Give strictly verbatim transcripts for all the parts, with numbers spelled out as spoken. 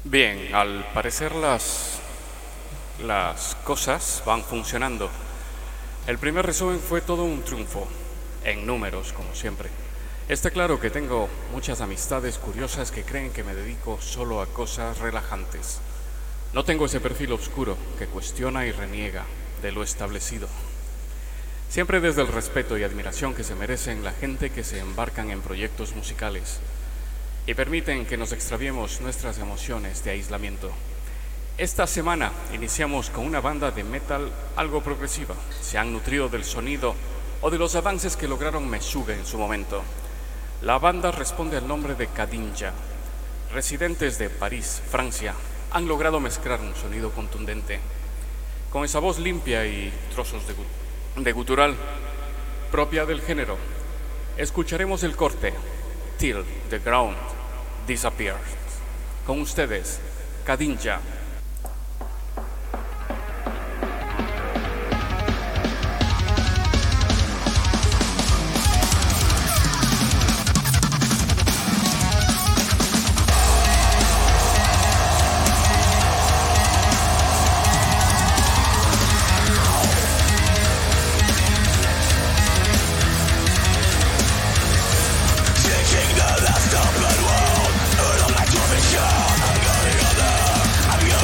Bien, al parecer las, las cosas van funcionando. El primer resumen fue todo un triunfo, en números, como siempre. Está claro que tengo muchas amistades curiosas que creen que me dedico solo a cosas relajantes. No tengo ese perfil oscuro que cuestiona y reniega de lo establecido. Siempre desde el respeto y admiración que se merecen la gente que se embarcan en proyectos musicales y permiten que nos extraviemos nuestras emociones de aislamiento. Esta semana iniciamos con una banda de metal algo progresiva. Se han nutrido del sonido o de los avances que lograron Meshuggah en su momento. La banda responde al nombre de Kadinja. Residentes de París, Francia, han logrado mezclar un sonido contundente con esa voz limpia y trozos de, gu- de gutural propia del género. Escucharemos el corte Till the Ground Disappears. Con ustedes, Kadinja. Taking the last open world, out of my vision, I'm going under. I'm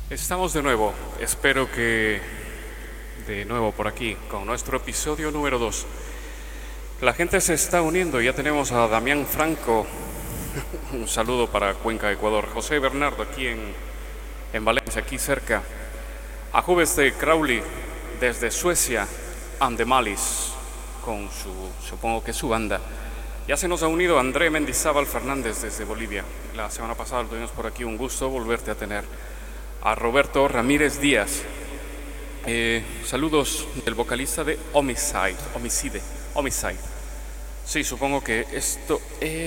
Estamos de nuevo, espero que de nuevo por aquí con nuestro episodio número dos. La gente se está uniendo, ya tenemos a Damián Franco, un saludo para Cuenca, Ecuador, José Bernardo aquí en, en Valencia, aquí cerca, a Juves de Crowley desde Suecia, Andemalis, con su, supongo que su banda. Ya se nos ha unido André Mendizábal Fernández desde Bolivia. La semana pasada lo tuvimos por aquí, un gusto volverte a tener. A Roberto Ramírez Díaz. Eh, saludos del vocalista de Homicide, Homicide, Homicide. Sí, supongo que esto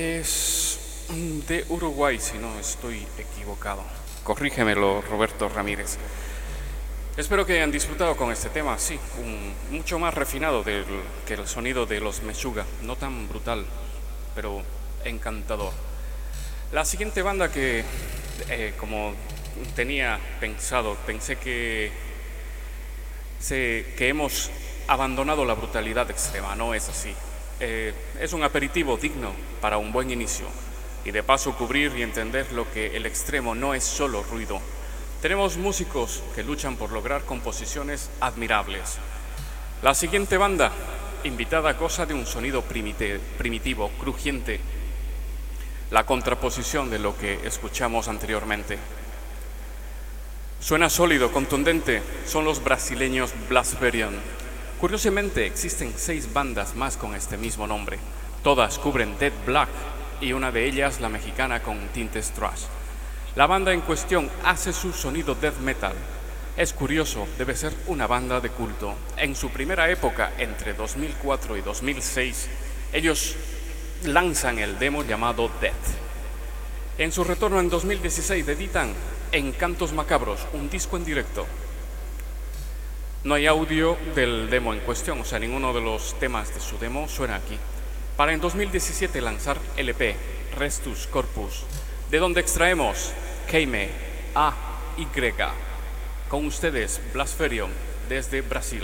es de Uruguay, si no estoy equivocado. Corrígemelo, Roberto Ramírez. Espero que hayan disfrutado con este tema, sí, un, mucho más refinado del, que el sonido de los Meshuggah, no tan brutal, pero encantador. La siguiente banda que, eh, como tenía pensado, pensé que, se, que hemos abandonado la brutalidad extrema, no es así. Eh, es un aperitivo digno para un buen inicio y de paso cubrir y entender lo que el extremo no es solo ruido. Tenemos músicos que luchan por lograr composiciones admirables. La siguiente banda, invitada, goza de un sonido primite, primitivo, crujiente, la contraposición de lo que escuchamos anteriormente. Suena sólido, contundente, son los brasileños Blaspherion. Curiosamente, existen seis bandas más con este mismo nombre. Todas cubren death black y una de ellas la mexicana con tintes thrash. La banda en cuestión hace su sonido death metal. Es curioso, debe ser una banda de culto. En su primera época, entre dos mil cuatro y dos mil seis, ellos lanzan el demo llamado Death. En su retorno en dos mil dieciséis editan Encantos Macabros, un disco en directo. No hay audio del demo en cuestión, o sea, ninguno de los temas de su demo suena aquí. Para en dos mil diecisiete lanzar L P, Restus Corpus, de donde extraemos Keime, A Y. Con ustedes, Blaspherion, desde Brasil.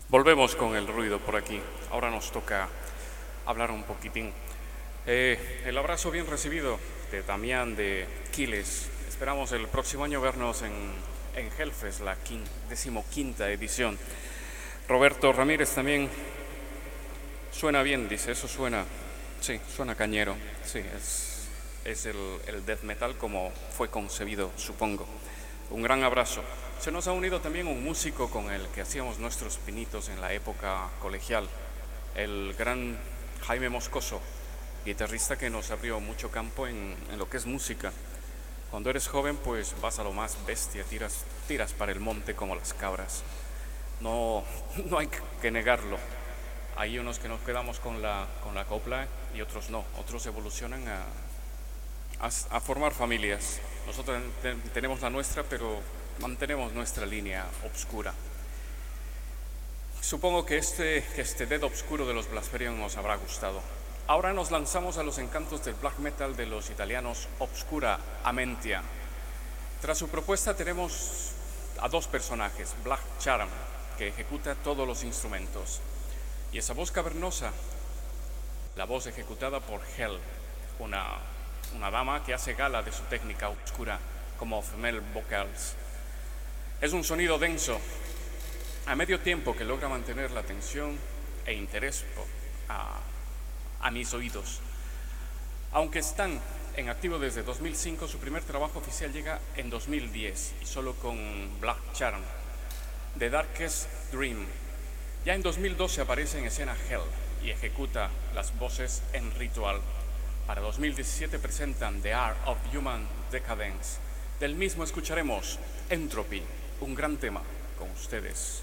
Volvemos con el ruido por aquí. Ahora nos toca hablar un poquitín. Eh, el abrazo bien recibido de Damián de Quiles. Esperamos el próximo año vernos en, en Hellfest, la quin, decimoquinta edición. Roberto Ramírez también. Suena bien, dice, eso suena, sí, suena cañero. Sí, es, es el, el death metal como fue concebido, supongo. Un gran abrazo. Se nos ha unido también un músico con el que hacíamos nuestros pinitos en la época colegial, el gran Jaime Moscoso, guitarrista que nos abrió mucho campo en, en lo que es música. Cuando eres joven, pues vas a lo más bestia, tiras, tiras para el monte como las cabras. No, no hay que negarlo. Hay unos que nos quedamos con la, con la copla y otros no. Otros evolucionan a, a, a formar familias. Nosotros te, tenemos la nuestra, pero mantenemos nuestra línea obscura. Supongo que este, que este dead obscuro de los Blaspherion os habrá gustado. Ahora nos lanzamos a los encantos del black metal de los italianos Obscura Amentia. Tras su propuesta tenemos a dos personajes, Black Charm, que ejecuta todos los instrumentos, y esa voz cavernosa, la voz ejecutada por Hell, una, una dama que hace gala de su técnica oscura como female vocals. Es un sonido denso, a medio tiempo, que logra mantener la atención e interés a, a mis oídos. Aunque están en activo desde dos mil cinco, su primer trabajo oficial llega en dos mil diez, y solo con Black Charm, The Darkest Dream. Ya en dos mil doce aparece en escena Hell y ejecuta las voces en Ritual. Para dos mil diecisiete presentan The Art of Human Decadence. Del mismo escucharemos Entropy, un gran tema con ustedes.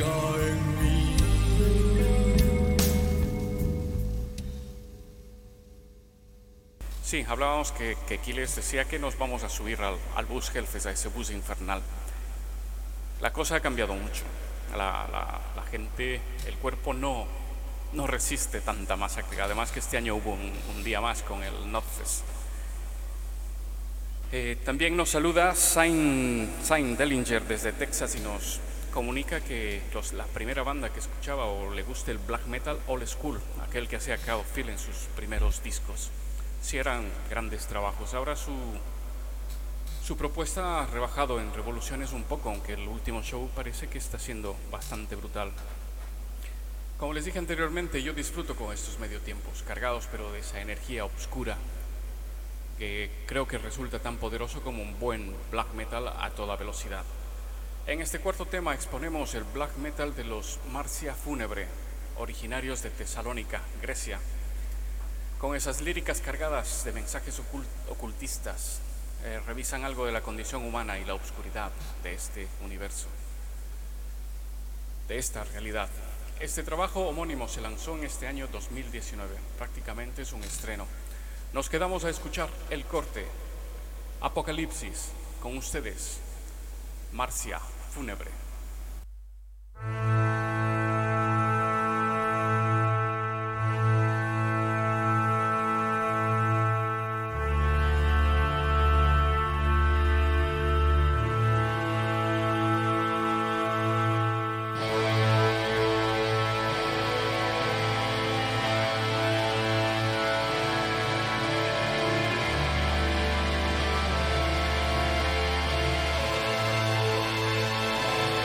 en mí. Sí, hablábamos que, que Quiles decía que nos vamos a subir al, al bus Hellfest, a ese bus infernal. La cosa ha cambiado mucho. La, la, la gente, el cuerpo no, no resiste tanta masacre. Además que este año hubo un, un día más con el Notfest. Eh, también nos saluda Sain, Sain Dellinger desde Texas y nos comunica que los, la primera banda que escuchaba o le guste el black metal old school, aquel que hacía Cloud Field en sus primeros discos. Sí eran grandes trabajos. Ahora su, su propuesta ha rebajado en revoluciones un poco, aunque el último show parece que está siendo bastante brutal. Como les dije anteriormente, yo disfruto con estos medio tiempos, cargados pero de esa energía oscura que creo que resulta tan poderoso como un buen black metal a toda velocidad. En este cuarto tema exponemos el black metal de los Marcia Fúnebre, originarios de Tesalónica, Grecia, con esas líricas cargadas de mensajes ocult ocultistas. Eh, revisan algo de la condición humana y la oscuridad de este universo, de esta realidad. Este trabajo homónimo se lanzó en este año dos mil diecinueve, prácticamente es un estreno. Nos quedamos a escuchar el corte Apocalipsis, con ustedes, Marcia Fúnebre. Thank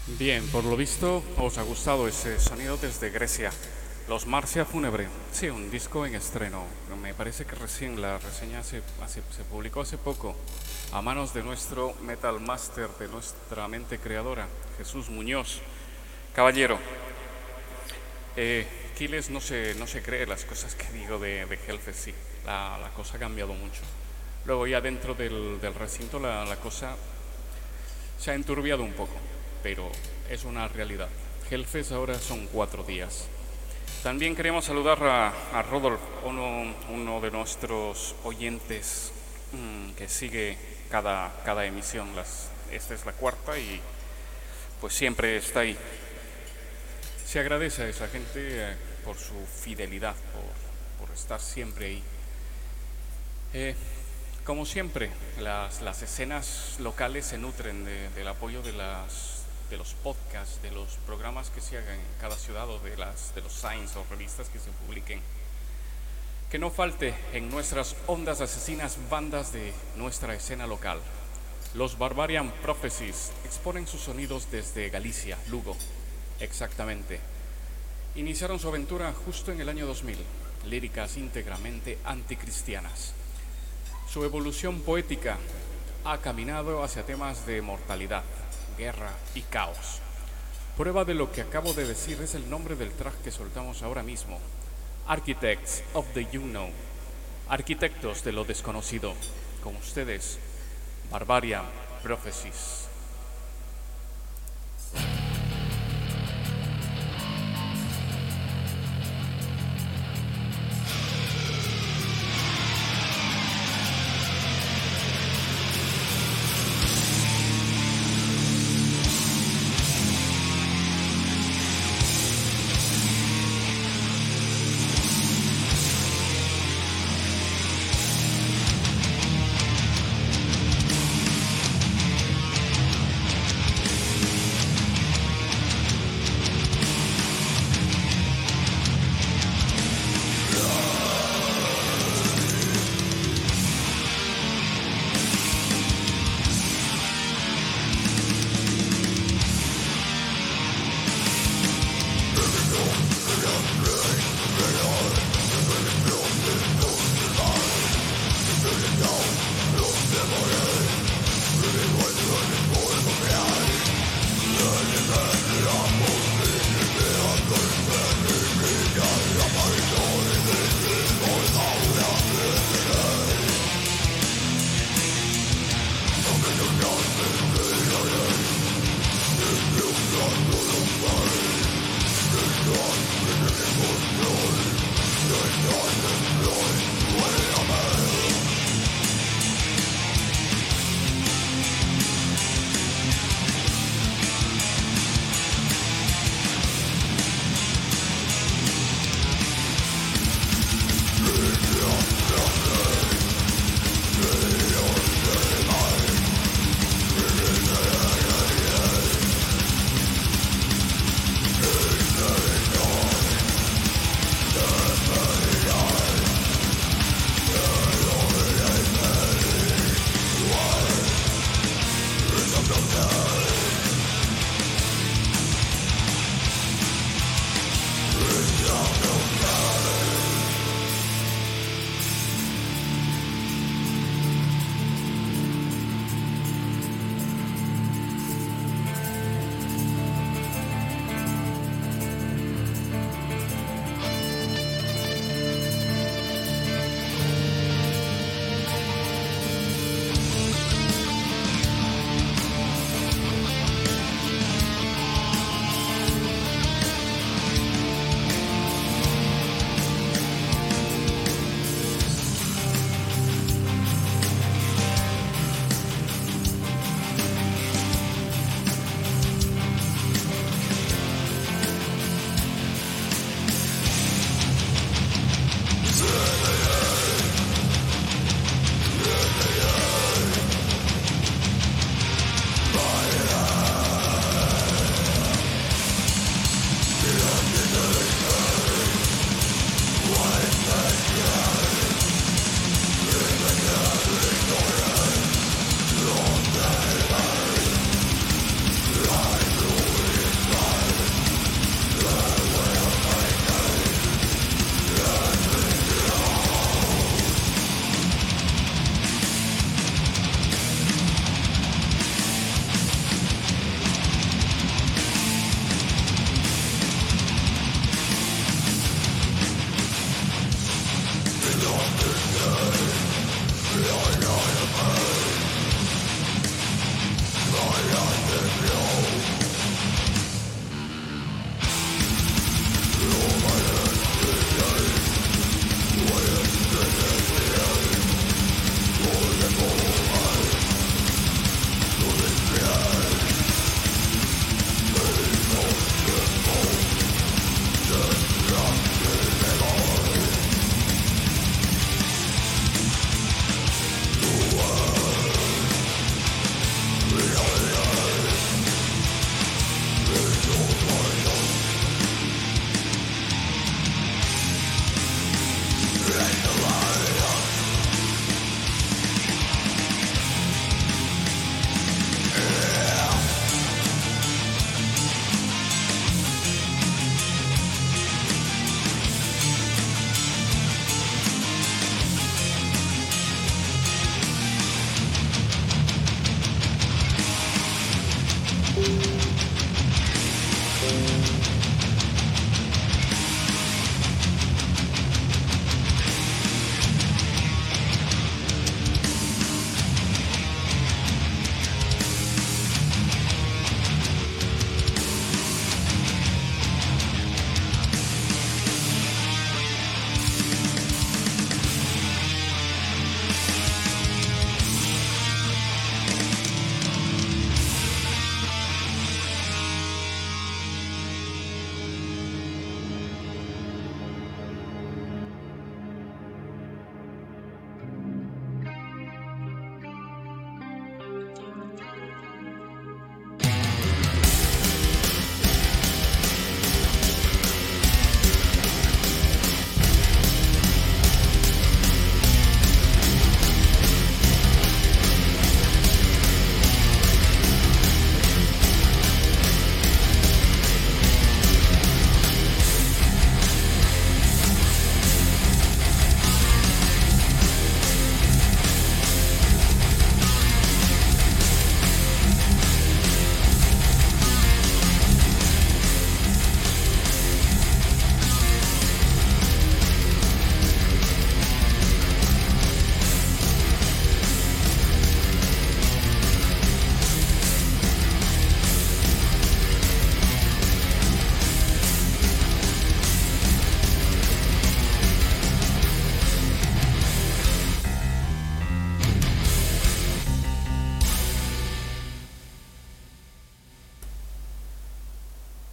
Bien, por lo visto os ha gustado ese sonido desde Grecia. Los Marcia Fúnebre. Sí, un disco en estreno. Me parece que recién la reseña se, hace- se publicó hace poco a manos de nuestro Metal Master, de nuestra mente creadora, Jesús Muñoz. Caballero, eh, Quiles no se, no se cree las cosas que digo de, de Hellfest, sí. La, la cosa ha cambiado mucho. Luego ya dentro del, del recinto la, la cosa se ha enturbiado un poco, pero es una realidad. Hellfest ahora son cuatro días. También queremos saludar a, a Rodolf, uno, uno de nuestros oyentes mmm, que sigue cada, cada emisión. Las, esta es la cuarta y pues siempre está ahí. Se agradece a esa gente eh, por su fidelidad, por, por estar siempre ahí. Eh, como siempre, las, las escenas locales se nutren de, del apoyo de, las, de los podcasts, de los programas que se hagan en cada ciudad o de, las, de los signs o revistas que se publiquen. Que no falte en nuestras ondas asesinas bandas de nuestra escena local. Los Barbarian Prophecies exponen sus sonidos desde Galicia, Lugo, exactamente. Iniciaron su aventura justo en el año dos mil, líricas íntegramente anticristianas. Su evolución poética ha caminado hacia temas de mortalidad, guerra y caos. Prueba de lo que acabo de decir es el nombre del track que soltamos ahora mismo, Architects of the Unknown, arquitectos de lo desconocido. Con ustedes, Barbarian Prophecies.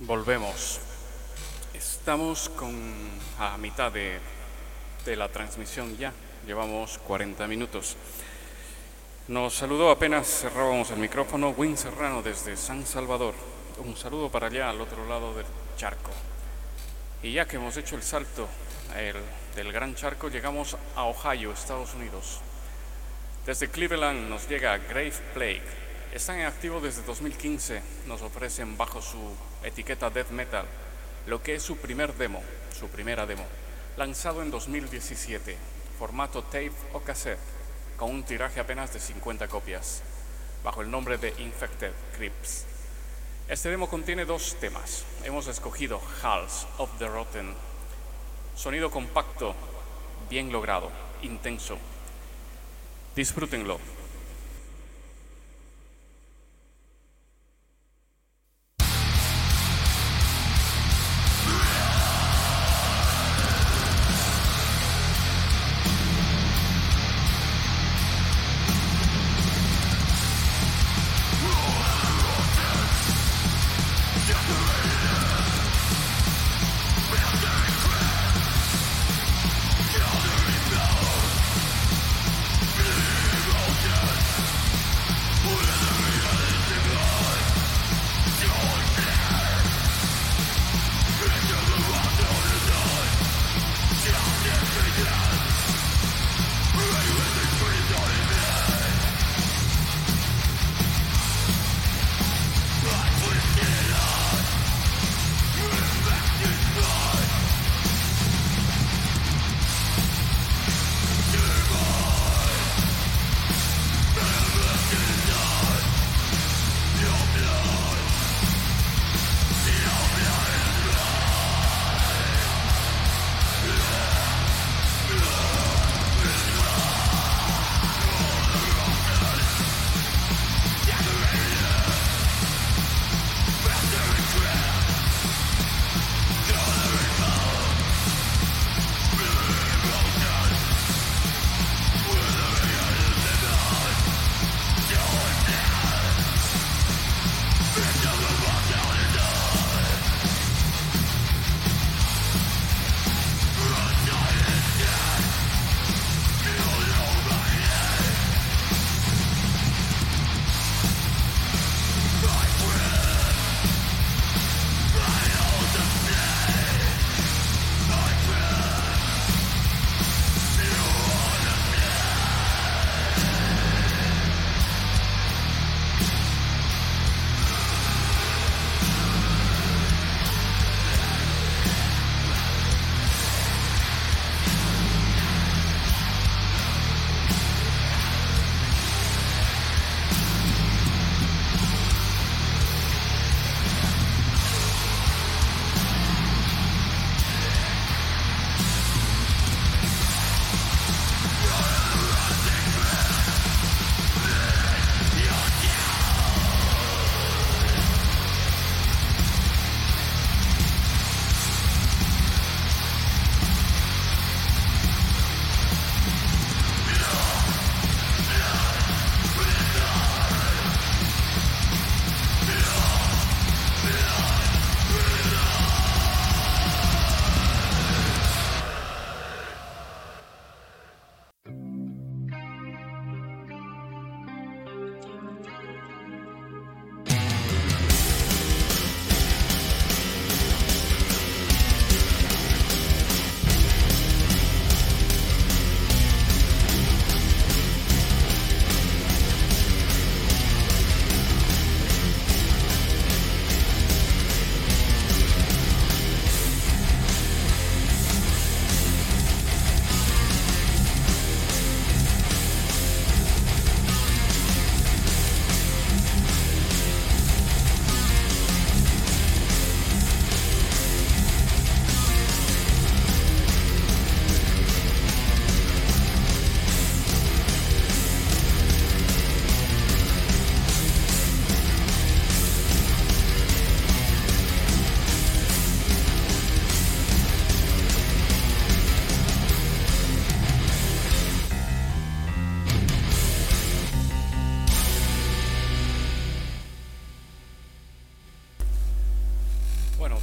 Volvemos. Estamos con a mitad de, de la transmisión ya. Llevamos cuarenta minutos. Nos saludó apenas cerrábamos el micrófono Win Serrano desde San Salvador. Un saludo para allá, al otro lado del charco. Y ya que hemos hecho el salto el, del Gran Charco, llegamos a Ohio, Estados Unidos. Desde Cleveland nos llega Grave Plague. Están en activo desde dos mil quince. Nos ofrecen bajo su etiqueta Death Metal lo que es su primer demo, su primera demo, lanzado en dos mil diecisiete, formato tape o cassette, con un tiraje apenas de cincuenta copias, bajo el nombre de Infected Crypts. Este demo contiene dos temas. Hemos escogido Halls of the Rotten, sonido compacto, bien logrado, intenso. Disfrútenlo. Gathering now, evil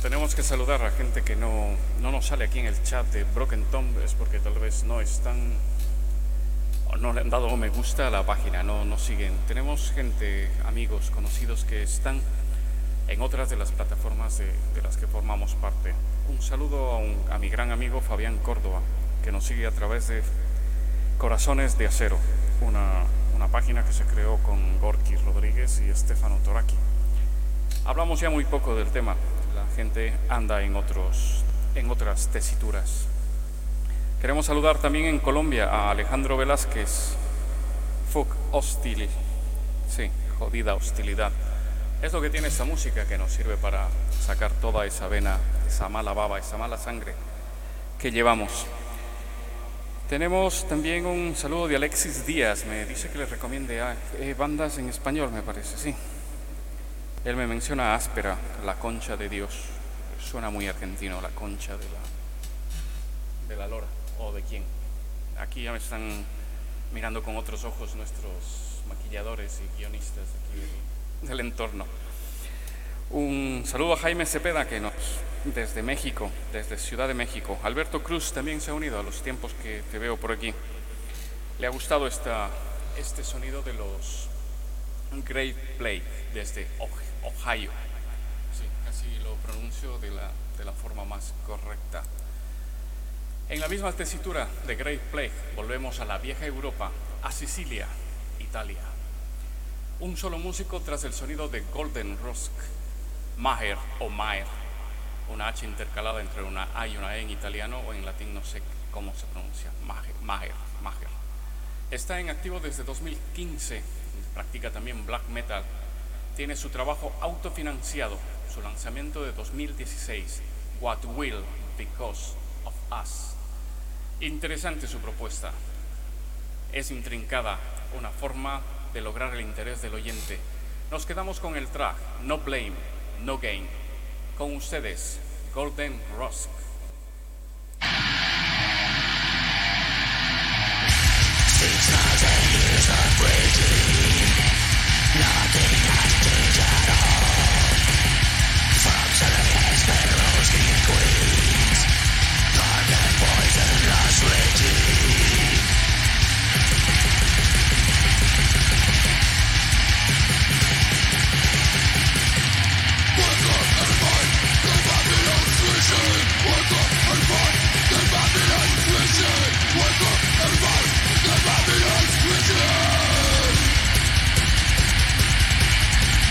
tenemos que saludar a gente que no, no nos sale aquí en el chat de Broken Tomb, es porque tal vez no están, o no le han dado me gusta a la página, no nos siguen. Tenemos gente, amigos, conocidos que están en otras de las plataformas de, de las que formamos parte. Un saludo a, un, a mi gran amigo Fabián Córdoba, que nos sigue a través de Corazones de Acero, una, una página que se creó con Gorky Rodríguez y Estefano Toraki. Hablamos ya muy poco del tema, la gente anda en, otros, en otras tesituras. Queremos saludar también en Colombia a Alejandro Velázquez, Fuck Hostil, sí, jodida hostilidad. Es lo que tiene esta música, que nos sirve para sacar toda esa vena, esa mala baba, esa mala sangre que llevamos. Tenemos también un saludo de Alexis Díaz, me dice que le recomiende a, eh, bandas en español, me parece, sí. Él me menciona Áspera, La Concha de Dios. Suena muy argentino, La Concha de la, de la Lora, o de quién. Aquí ya me están mirando con otros ojos nuestros maquilladores y guionistas aquí del, del entorno. Un saludo a Jaime Cepeda, que nos, desde México, desde Ciudad de México. Alberto Cruz también se ha unido a los tiempos que te veo por aquí. Le ha gustado esta, este sonido de los Great Plague desde Ohio. Sí, casi lo pronuncio de la, de la forma más correcta. En la misma tesitura de Great Plague volvemos a la vieja Europa, a Sicilia, Italia. Un solo músico tras el sonido de Golden Rusk, Maher o Maher, una H intercalada entre una A y una E en italiano, o en latín no sé cómo se pronuncia, Maher, Maher, Maher. Está en activo desde dos mil quince, practica también black metal. Tiene su trabajo autofinanciado, su lanzamiento de dos mil dieciséis, What Will Because of Us. Interesante su propuesta, es intrincada, una forma de lograr el interés del oyente. Nos quedamos con el track No Blame, No Gain. Con ustedes, Golden Rusk. Six thousand years of waiting, nothing has changed at all. From Solomon's pharaohs, king queens, dark and poisonous raging. Wake up and fight, the Babylon's vision. Wake up and fight, the Babylon's vision. Wake up and fight, the Babylon's vision.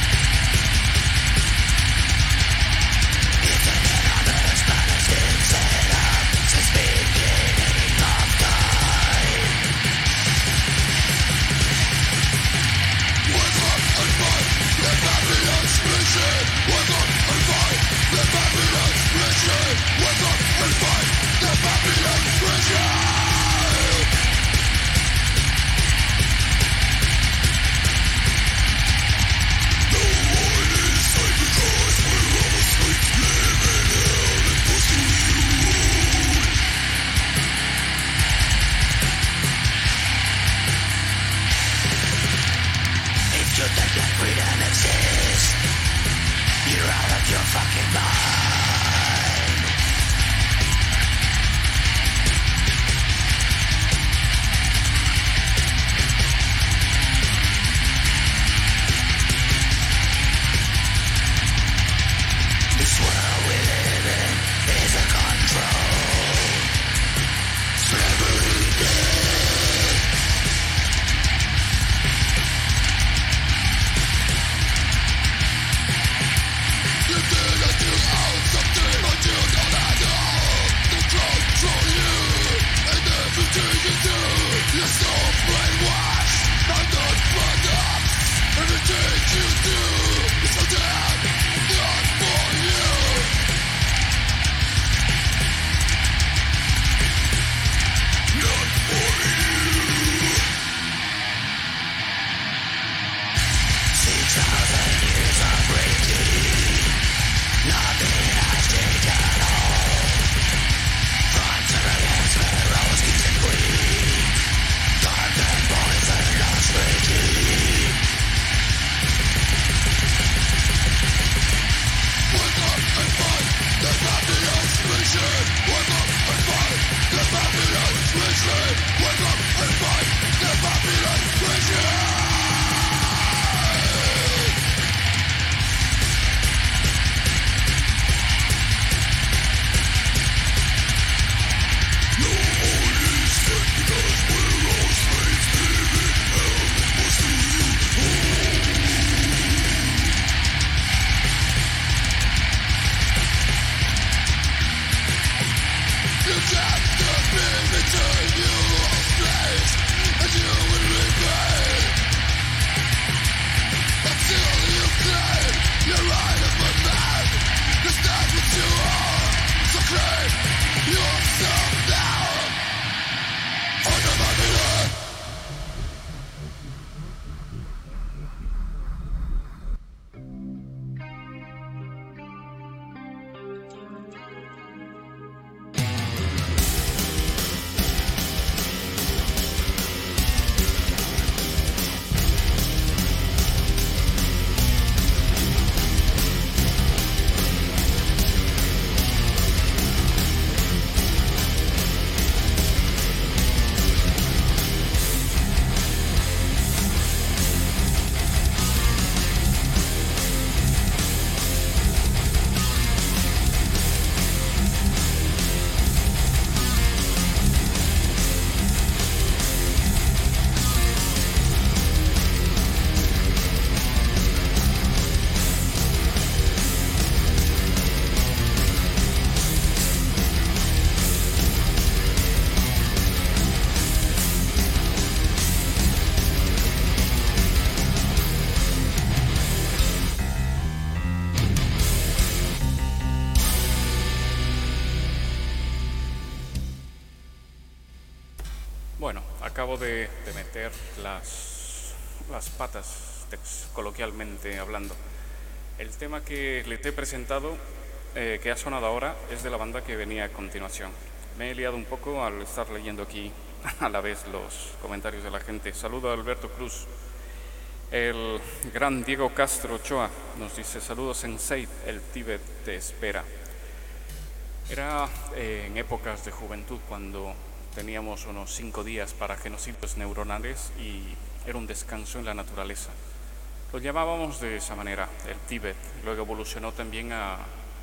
acabo de, de meter las, las patas, coloquialmente hablando. El tema que les he presentado, eh, que ha sonado ahora, es de la banda que venía a continuación. Me he liado un poco al estar leyendo aquí a la vez los comentarios de la gente. Saludo a Alberto Cruz. El gran Diego Castro Ochoa nos dice: saludos Sensei, el Tíbet te espera. Era eh, en épocas de juventud cuando teníamos unos cinco días para genocidios neuronales y era un descanso en la naturaleza. Lo llamábamos de esa manera, el Tíbet. Luego evolucionó también a,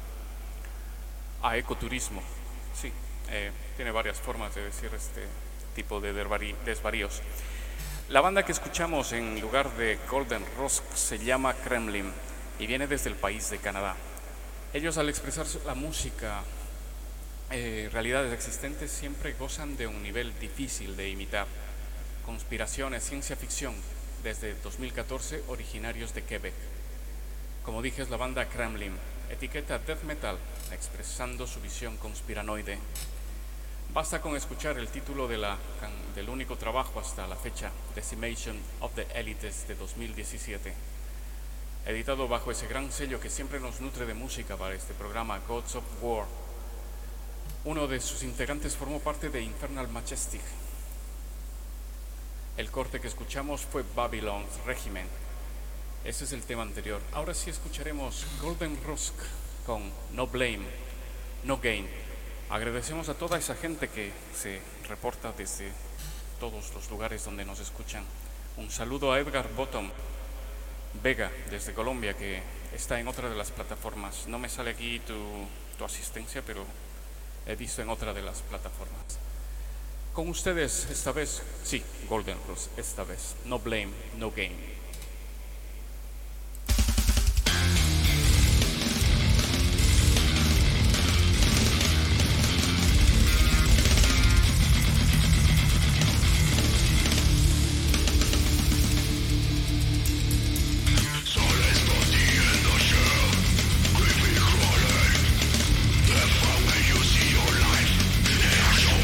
a ecoturismo. Sí, eh, tiene varias formas de decir este tipo de desvaríos. La banda que escuchamos en lugar de Golden Rusk se llama Kremlin y viene desde el país de Canadá. Ellos, al expresar la música, eh, realidades existentes, siempre gozan de un nivel difícil de imitar. Conspiraciones, ciencia ficción, desde dos mil catorce, originarios de Quebec. Como dije, es la banda Kremlin, etiqueta death metal, expresando su visión conspiranoide. Basta con escuchar el título de la, del único trabajo hasta la fecha, Decimation of the Elites, de dos mil diecisiete. Editado bajo ese gran sello que siempre nos nutre de música para este programa, Gods of War. Uno de sus integrantes formó parte de Infernal Majestic. El corte que escuchamos fue Babylon's Regiment. Ese es el tema anterior. Ahora sí escucharemos Golden Rusk con No Blame, No Gain. Agradecemos a toda esa gente que se reporta desde todos los lugares donde nos escuchan. Un saludo a Edgar Bottom Vega desde Colombia, que está en otra de las plataformas. No me sale aquí tu, tu asistencia, pero he visto en otra de las plataformas. Con ustedes esta vez, sí, Golden Rusk, esta vez, No Blame, No Gain.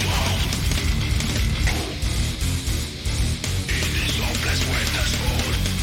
With the sword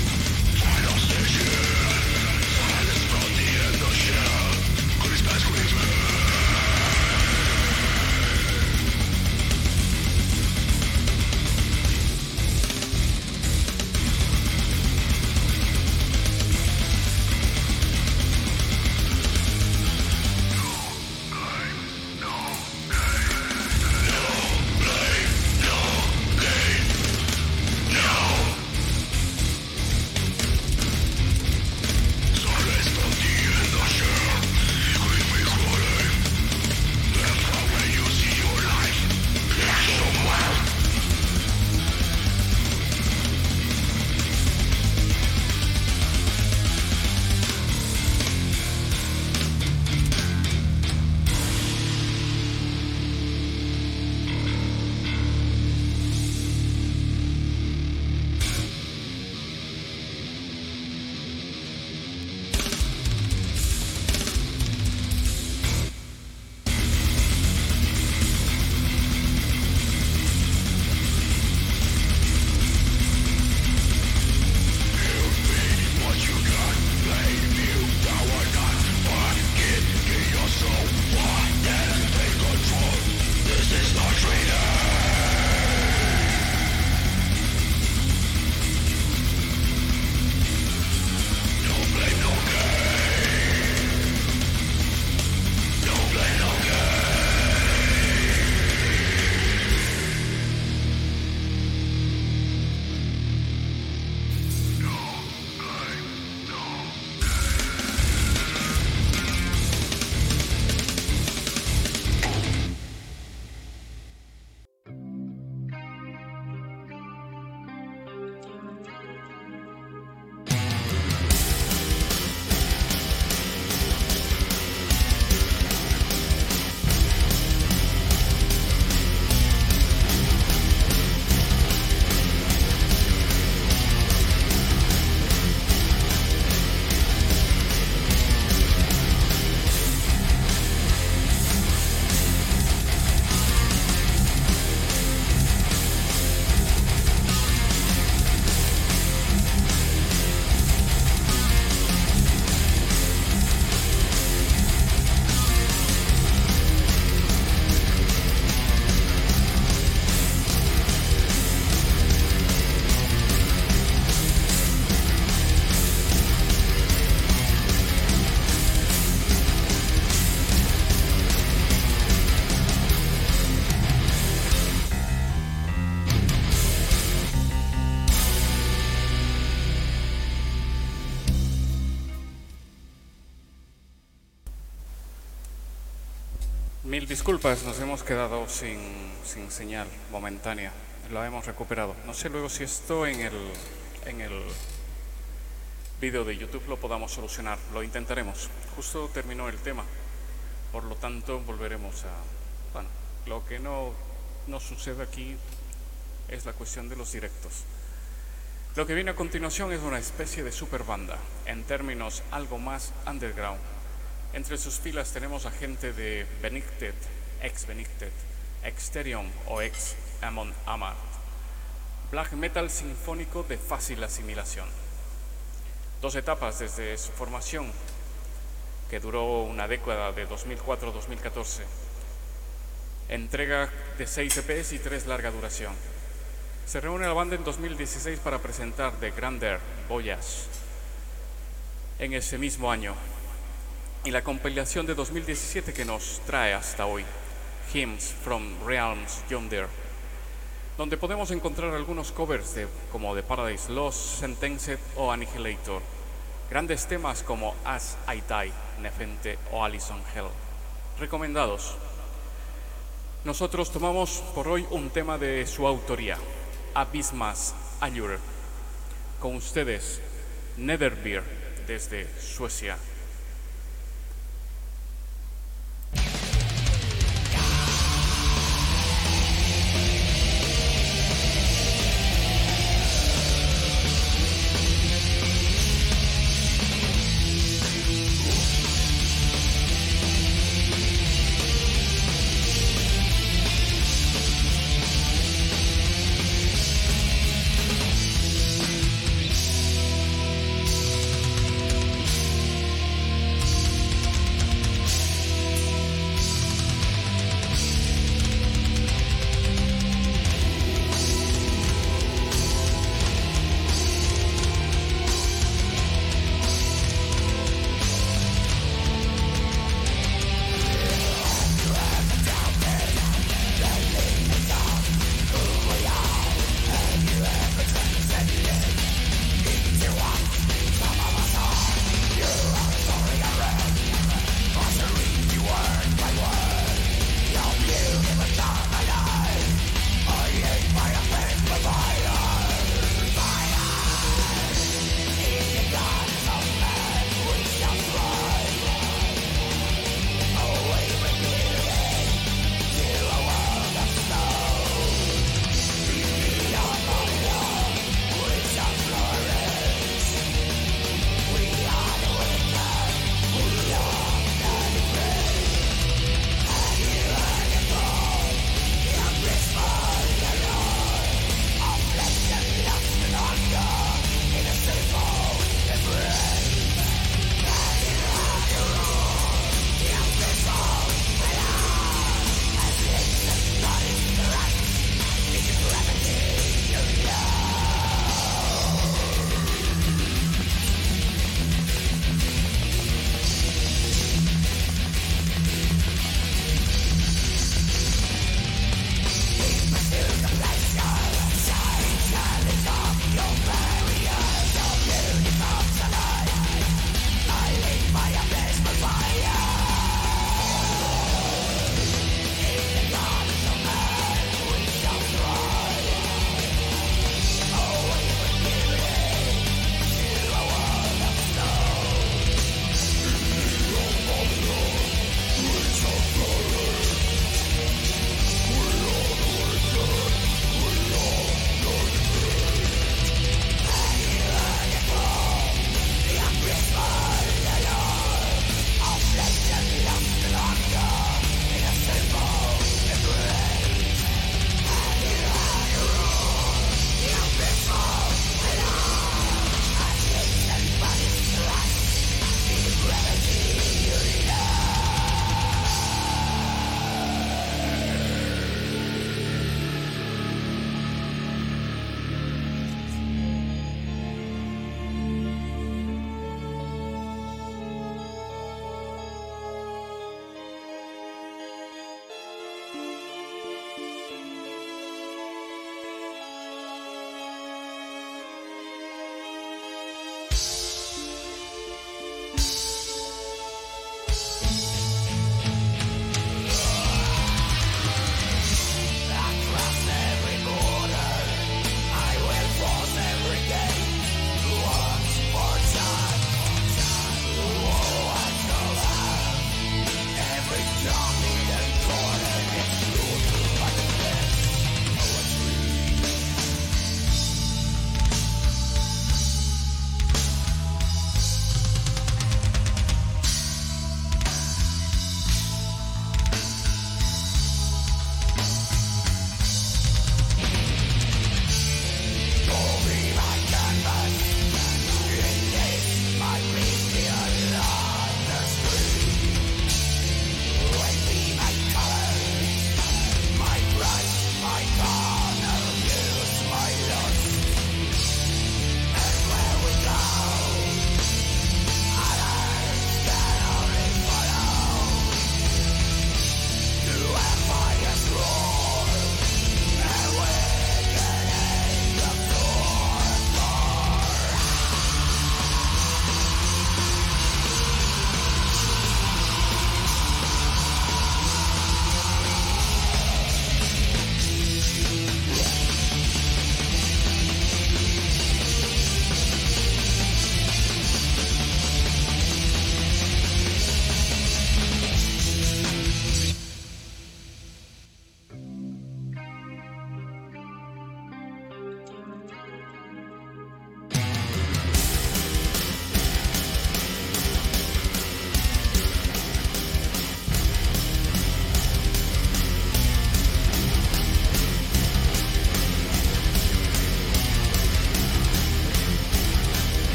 Mil disculpas, nos hemos quedado sin, sin señal momentánea. La hemos recuperado. No sé luego si esto en el, en el vídeo de YouTube lo podamos solucionar. Lo intentaremos. Justo terminó el tema. Por lo tanto, volveremos a... Bueno, lo que no, no sucede aquí es la cuestión de los directos. Lo que viene a continuación es una especie de super banda, en términos algo más underground. Entre sus filas tenemos a gente de Benicted, ex Benicted, Exterion o ex Amon Amarth, black metal sinfónico de fácil asimilación. Dos etapas desde su formación, que duró una década de dos mil cuatro a dos mil catorce, entrega de seis E Pes y tres larga duración. Se reúne la banda en dos mil dieciséis para presentar The Grandeur Voyage en ese mismo año, y la compilación de dos mil diecisiete que nos trae hasta hoy, Hymns from Realms Yonder, donde podemos encontrar algunos covers de, como The Paradise Lost, Sentenced o Annihilator, grandes temas como As I Die, Nefente o Alison Hell, recomendados. Nosotros tomamos por hoy un tema de su autoría, Abysmas Allure. Con ustedes, Netherbeer, desde Suecia.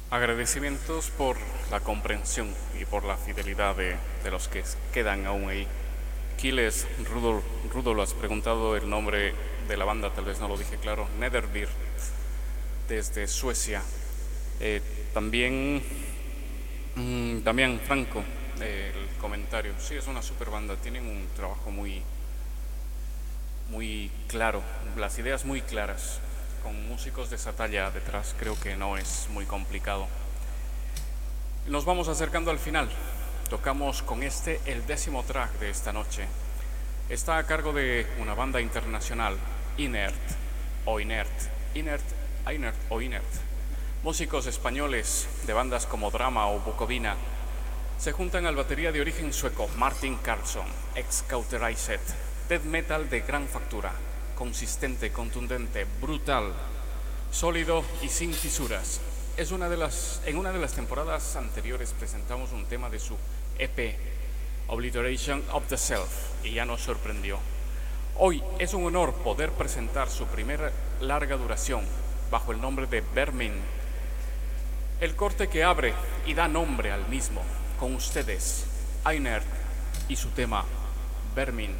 Agradecimientos por la comprensión y por la fidelidad de, de los que quedan aún ahí. Kiles, Rudolf, Rudolf, has preguntado el nombre de la banda, tal vez no lo dije claro. Nederbeer, desde Suecia. Eh, también, mmm, Damián Franco, eh, el comentario. Sí, es una super banda, tienen un trabajo muy, muy claro, las ideas muy claras. Con músicos de esa talla detrás creo que no es muy complicado. Nos vamos acercando al final. Tocamos con este el décimo track de esta noche. Está a cargo de una banda internacional, Inert o Inert, Inert, Inert o Inert. Músicos españoles de bandas como Drama o Bucovina se juntan al batería de origen sueco Martin Karlsson, ex Cauterized, death metal de gran factura, consistente, contundente, brutal, sólido y sin fisuras. Es una de las, en una de las temporadas anteriores presentamos un tema de su E P, Obliteration of the Self, y ya nos sorprendió. Hoy es un honor poder presentar su primera larga duración bajo el nombre de Vermin, el corte que abre y da nombre al mismo. Con ustedes, Inert y su tema Vermin.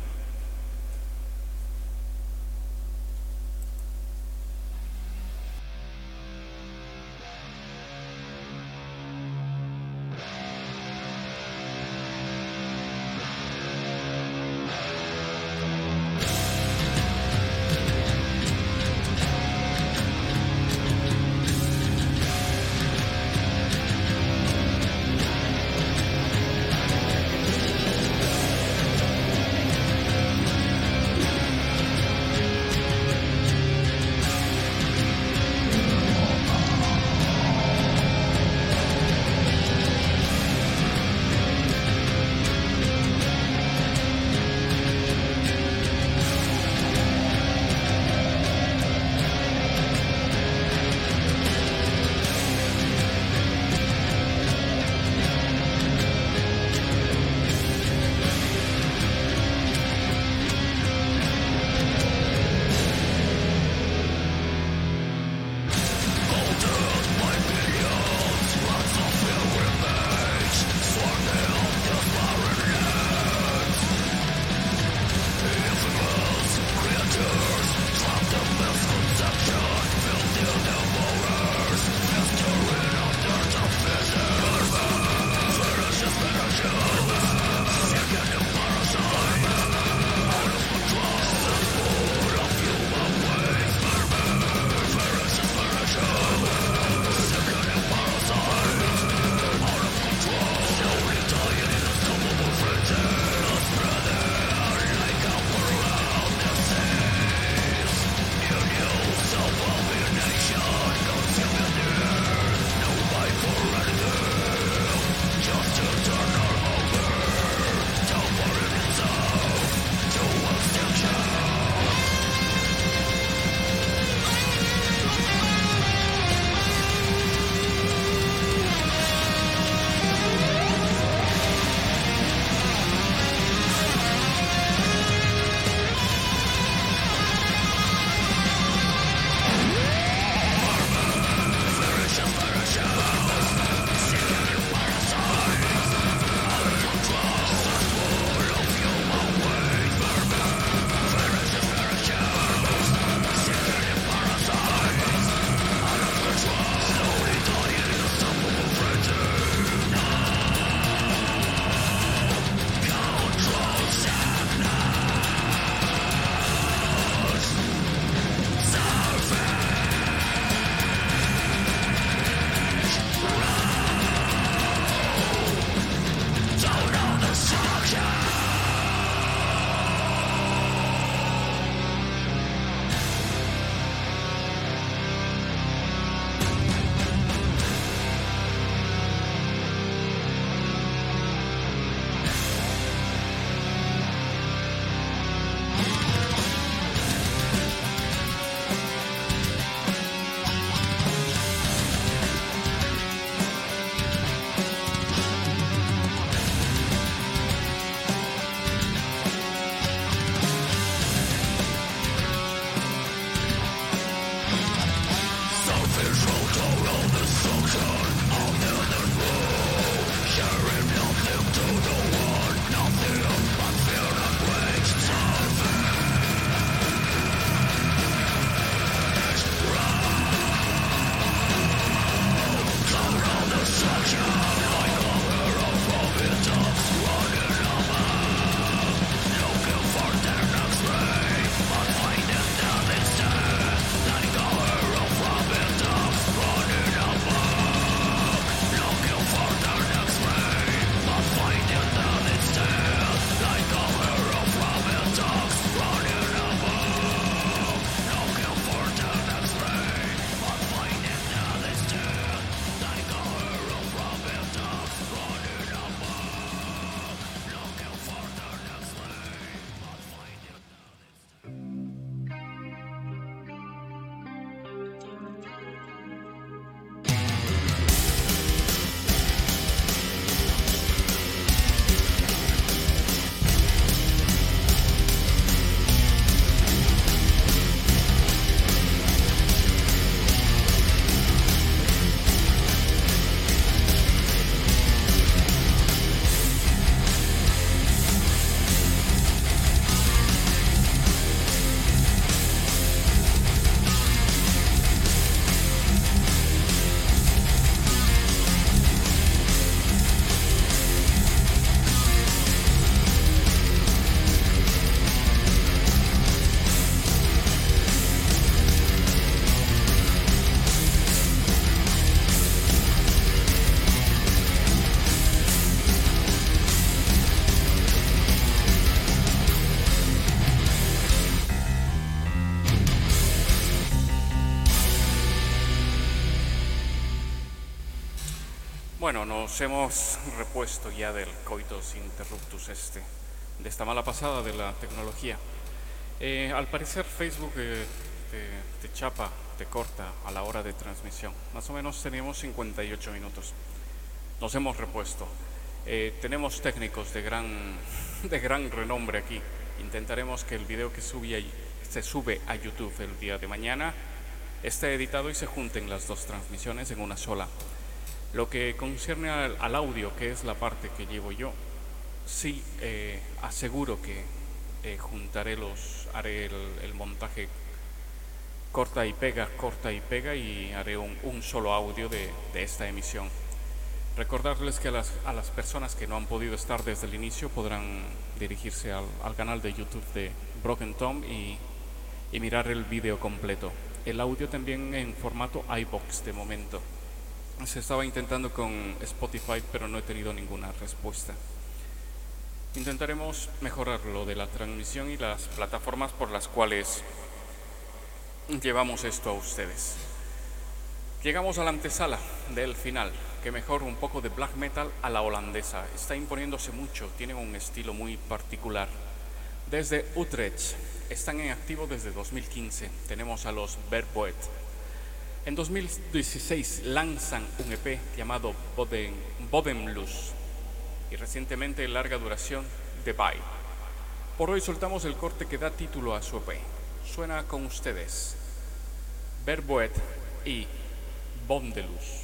Bueno, nos hemos repuesto ya del coitus interruptus este, de esta mala pasada de la tecnología. Eh, al parecer Facebook eh, te, te chapa, te corta a la hora de transmisión. Más o menos teníamos cincuenta y ocho minutos. Nos hemos repuesto. Eh, tenemos técnicos de gran, de gran renombre aquí. Intentaremos que el video que sube, se sube a YouTube el día de mañana esté editado y se junten las dos transmisiones en una sola. Lo que concierne al, al audio, que es la parte que llevo yo, sí eh, aseguro que eh, juntaré los, haré el, el montaje corta y pega, corta y pega y haré un, un solo audio de, de esta emisión. Recordarles que a las, a las personas que no han podido estar desde el inicio podrán dirigirse al, al canal de YouTube de Broken Tom y, y mirar el vídeo completo. El audio también en formato iVoox de momento. Se estaba intentando con Spotify, pero no he tenido ninguna respuesta. Intentaremos mejorar lo de la transmisión y las plataformas por las cuales llevamos esto a ustedes. Llegamos a la antesala del final, que mejor un poco de black metal a la holandesa. Está imponiéndose mucho, tienen un estilo muy particular. Desde Utrecht, están en activo desde dos mil quince. Tenemos a los Verboet. En dos mil dieciséis lanzan un E P llamado Bodem, Bodemlus y recientemente larga duración The Bite. Por hoy soltamos el corte que da título a su E P. Suena con ustedes Verboet y Bondelus.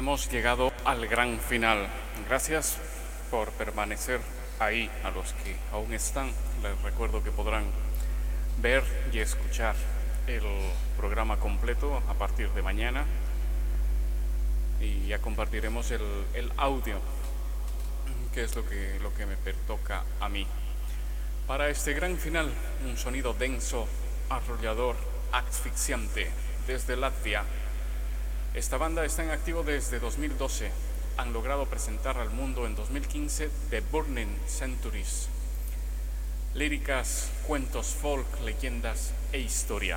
hemos llegado al gran final. Gracias por permanecer ahí. A los que aún están, les recuerdo que podrán ver y escuchar el programa completo a partir de mañana, y ya compartiremos el, el audio, que es lo que, lo que me pertoca a mí. Para este gran final, un sonido denso, arrollador, asfixiante, desde Latvia. Esta banda está en activo desde dos mil doce. Han logrado presentar al mundo en dos mil quince The Burning Centuries. Líricas, cuentos folk, leyendas e historia.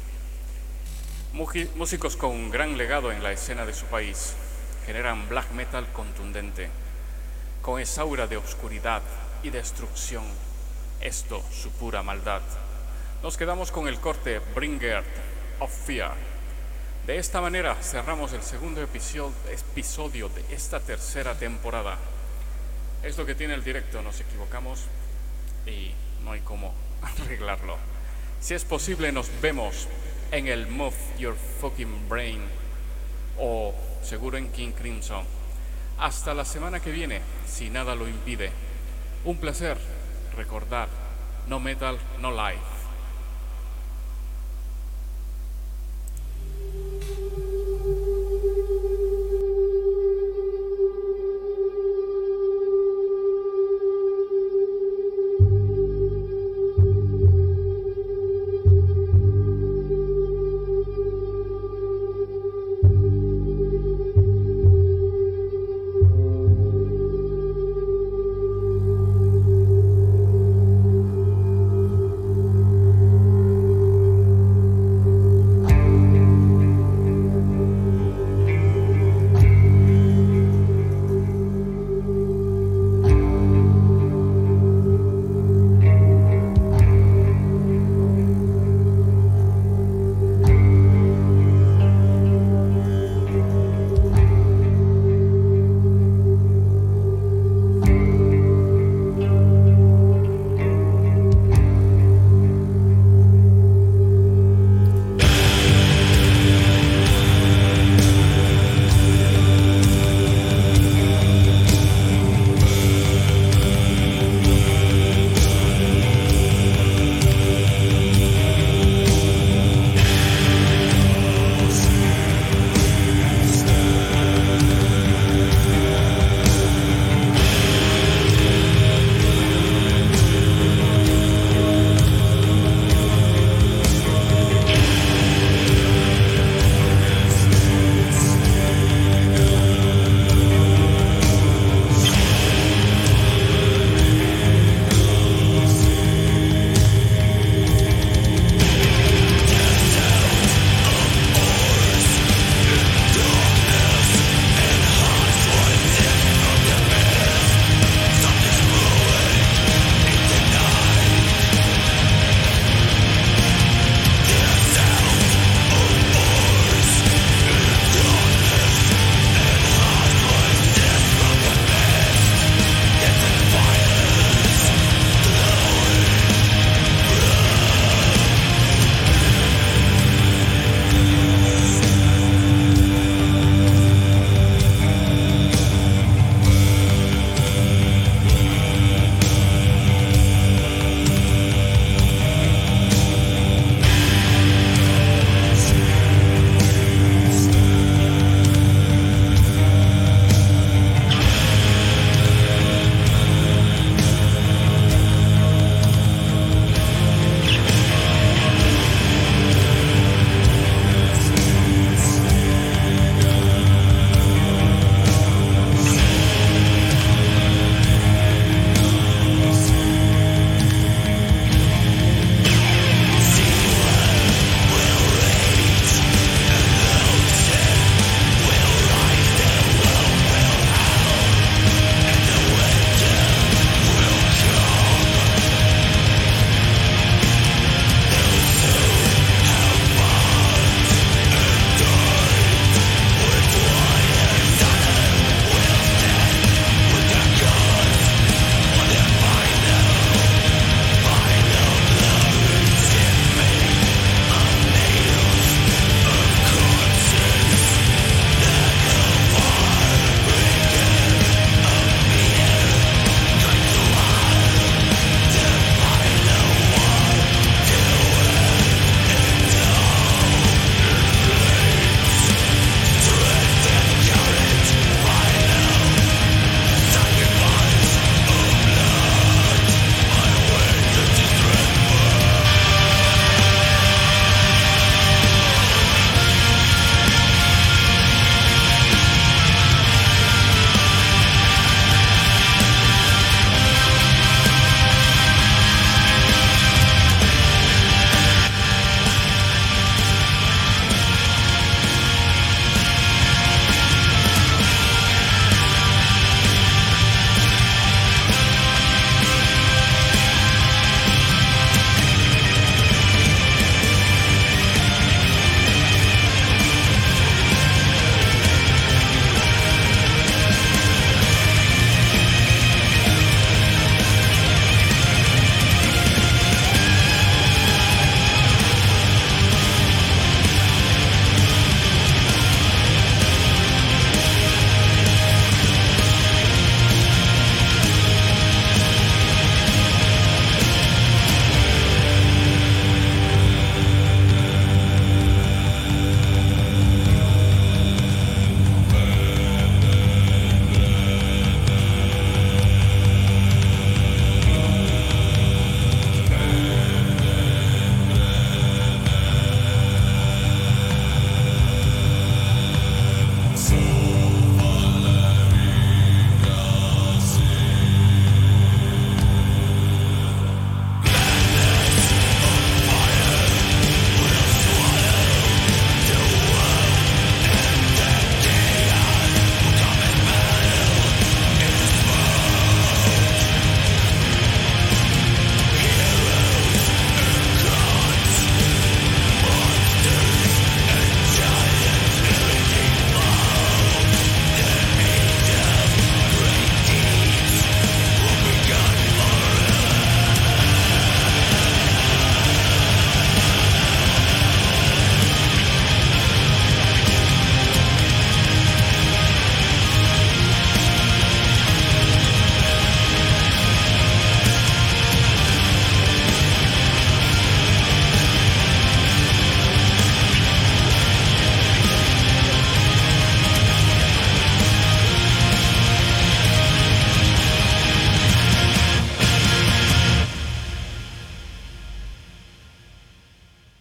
Músicos con un gran legado en la escena de su país. Generan black metal contundente, con esa aura de oscuridad y destrucción. Esto, su pura maldad. Nos quedamos con el corte Bringer of Fear. De esta manera cerramos el segundo episodio de esta tercera temporada. Es lo que tiene el directo, nos equivocamos y no hay cómo arreglarlo. Si es posible, nos vemos en el Move Your Fucking Brain o seguro en King Crimson. Hasta la semana que viene, si nada lo impide. Un placer recordar, no metal, no life.